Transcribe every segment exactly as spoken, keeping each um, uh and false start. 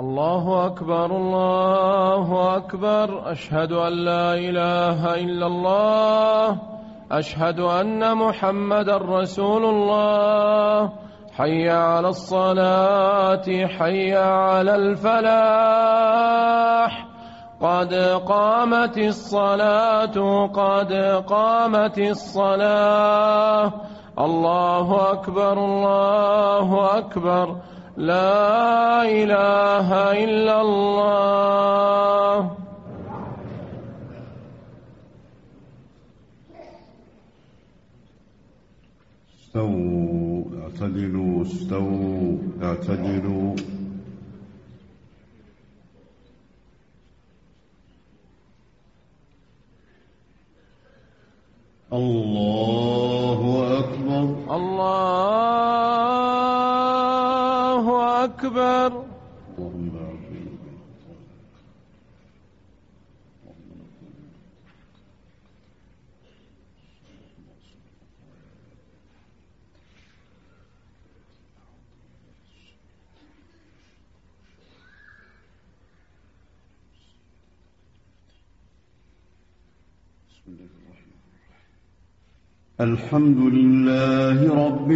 الله أكبر الله أكبر. أشهد أن لا إله إلا الله. أشهد أن محمدا رسول الله. حي على الصلاة حي على الفلاح. قد قامت الصلاة قد قامت الصلاة. الله أكبر الله أكبر. لا إله إلا الله. استووا اعتدلوا استووا اعتدلوا. الله أكبر الله أكبر. الحمد لله رب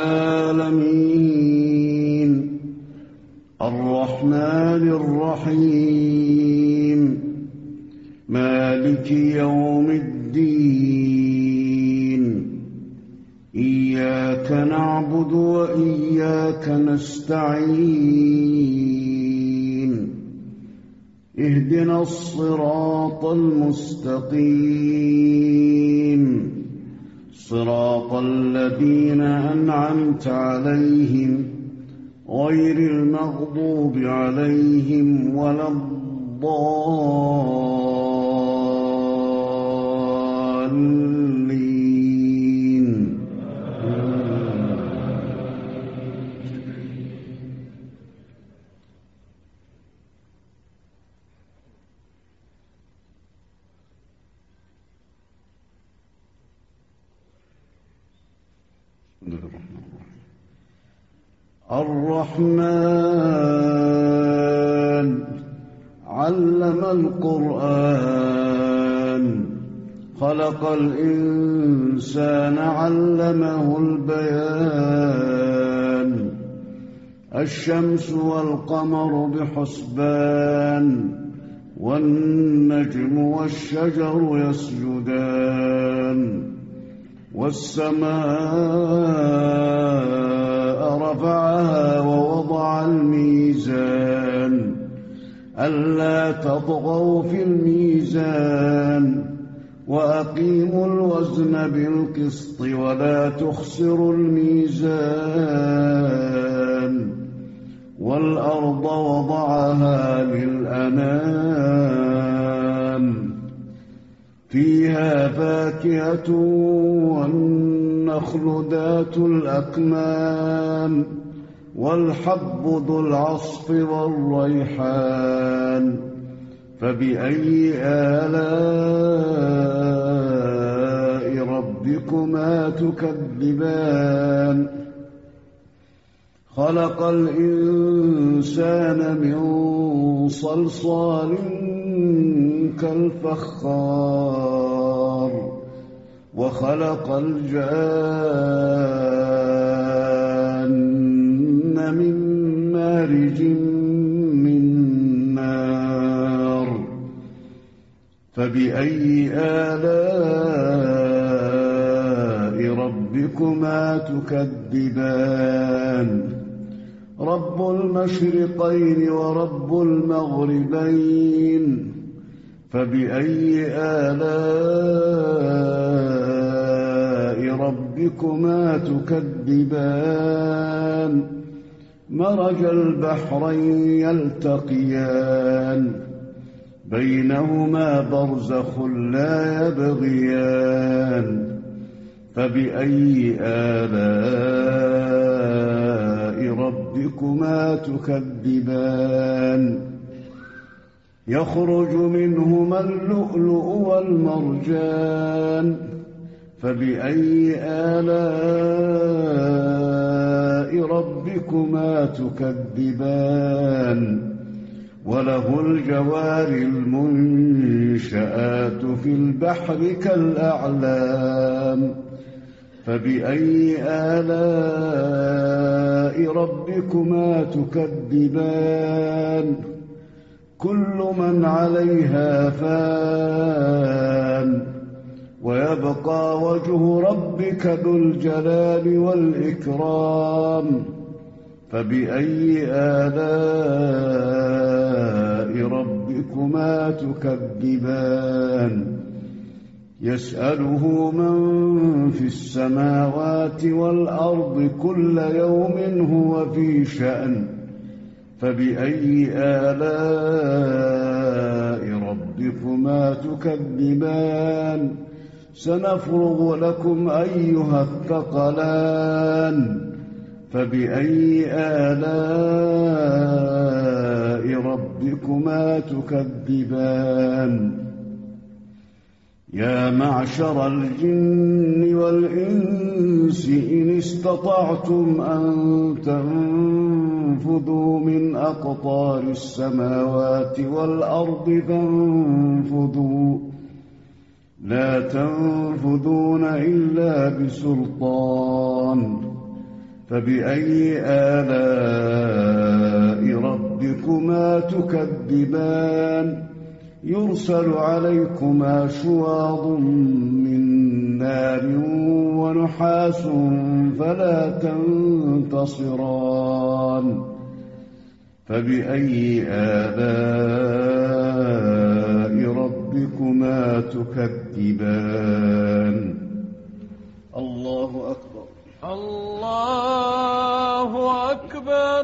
العالمين الرحمن الرحيم مالك يوم الدين. إياك نعبد وإياك نستعين. اهدنا الصراط المستقيم صراط الذين أنعمت عليهم غير المغضوب عليهم ولا الضالين. الرحمن علم القرآن خلق الإنسان علمه البيان. الشمس والقمر بحسبان والنجم والشجر يسجدان. والسماء رفعها ووضع الميزان ألا تطغوا في الميزان وأقيموا الوزن بالقسط ولا تخسروا الميزان. والأرض وضعها للأنام فيها فاكهة والنخل ذات الأكمام والحب ذو العصف والريحان. فبأي آلاء ربكما تكذبان. خلق الإنسان من صلصال كالفخار وخلق الجان من مارج من نار. فبأي آلاء ربكما تكذبان. رب المشرقين ورب المغربين. فبأي آلاء ربكما تكذبان. مرج البحرين يلتقيان بينهما برزخ لا يبغيان. فبأي آلاء ربكما تكذبان. يخرج منهما اللؤلؤ والمرجان. فبأي آلاء ربكما تكذبان. وله الجوار المنشآت في البحر كالأعلام فبأي آلاء ربكما تكذبان كل من عليها فان ويبقى وجه ربك ذو الجلال والإكرام فبأي آلاء ربكما تكذبان يسأله من في السماوات والأرض كل يوم هو في شأن فبأي آلاء ربكما تكذبان سنفرغ لكم أيها الثقلان فبأي آلاء ربكما تكذبان يا معشر الجن والإنس إن استطعتم أن تنفذوا من أقطار السماوات والأرض فانفذوا لا تنفذون إلا بسلطان فبأي آلاء ربكما تكذبان يرسل عليكما شواظ من نار ونحاس فلا تنتصران فبأي آلاء ربكما تكذبان الله أكبر الله أكبر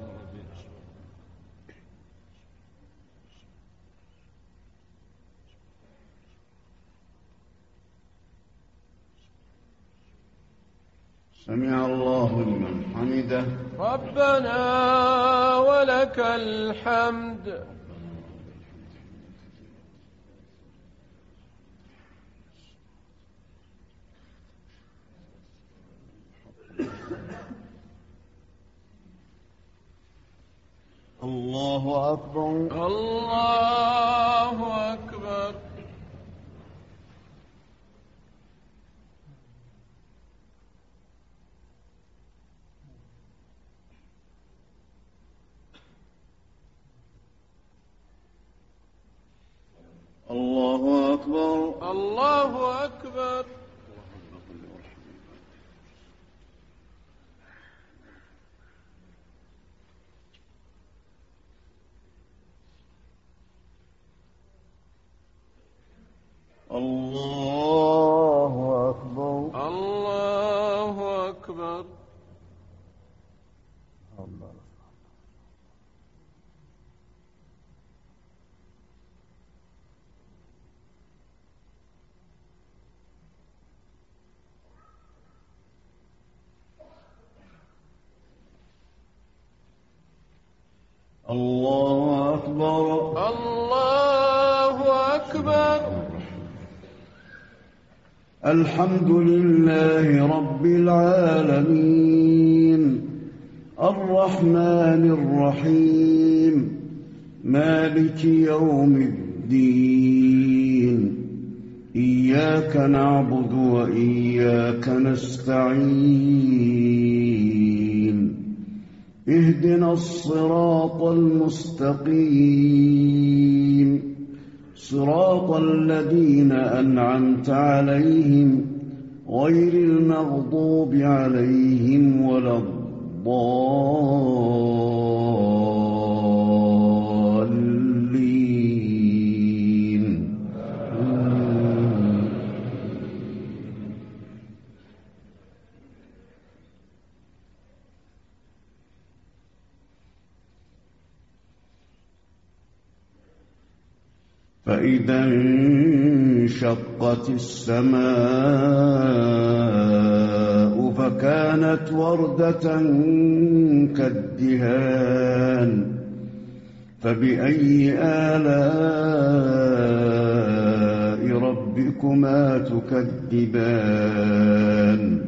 سمع الله لمن حمده ربنا ولك الحمد الله أكبر الله أكبر الله أكبر الله أكبر الله أكبر الله أكبر الله أكبر الله أكبر الحمد لله رب العالمين الرحمن الرحيم مالك يوم الدين إياك نعبد وإياك نستعين اهدنا الصراط المستقيم صراط الذين أنعمت عليهم غير المغضوب عليهم ولا الضالين فإذا انشقت السماء فكانت وردة كالدهان فبأي آلاء ربكما تكذبان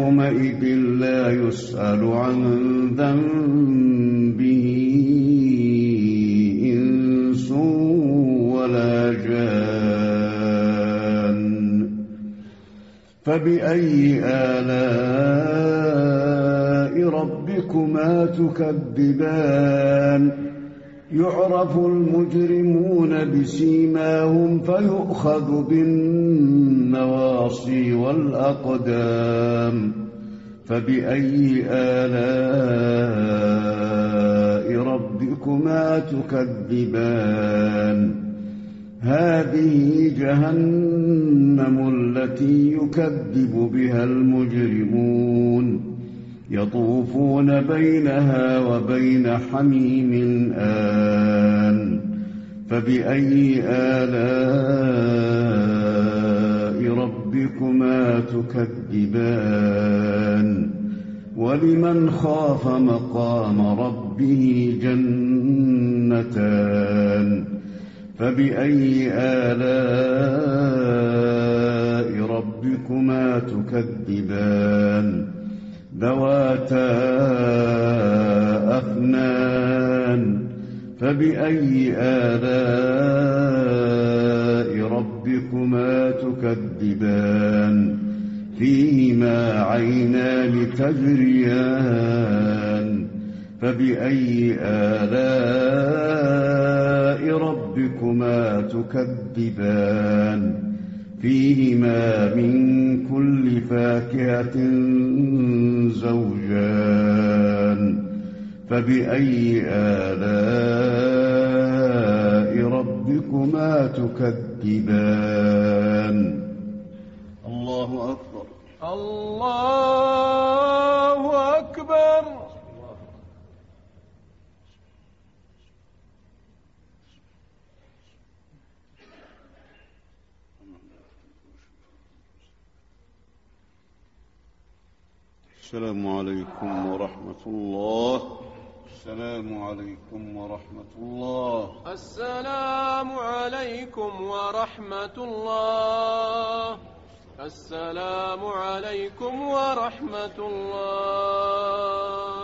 فيومئذ لا يسأل عن ذنبه فبأي آلاء ربكما تكذبان يعرف المجرمون بسيماهم فيؤخذ بالنواصي والأقدام فبأي آلاء ربكما تكذبان هذه جهنم التي يكذب بها المجرمون يطوفون بينها وبين حميم آن فبأي آلاء ربكما تكذبان ولمن خاف مقام ربه جنتان فبأي آلاء ربكما تكذبان ذواتا أفنان فبأي آلاء ربكما تكذبان فيهما عينان تجريان فبأي آلاء ربكما تكذبان فيهما من كل فاكهة زوجان فبأي آلاء ربكما تكذبان الله أكبر الله أكبر السلام عليكم ورحمة الله السلام عليكم ورحمة الله السلام عليكم ورحمة الله السلام عليكم ورحمة الله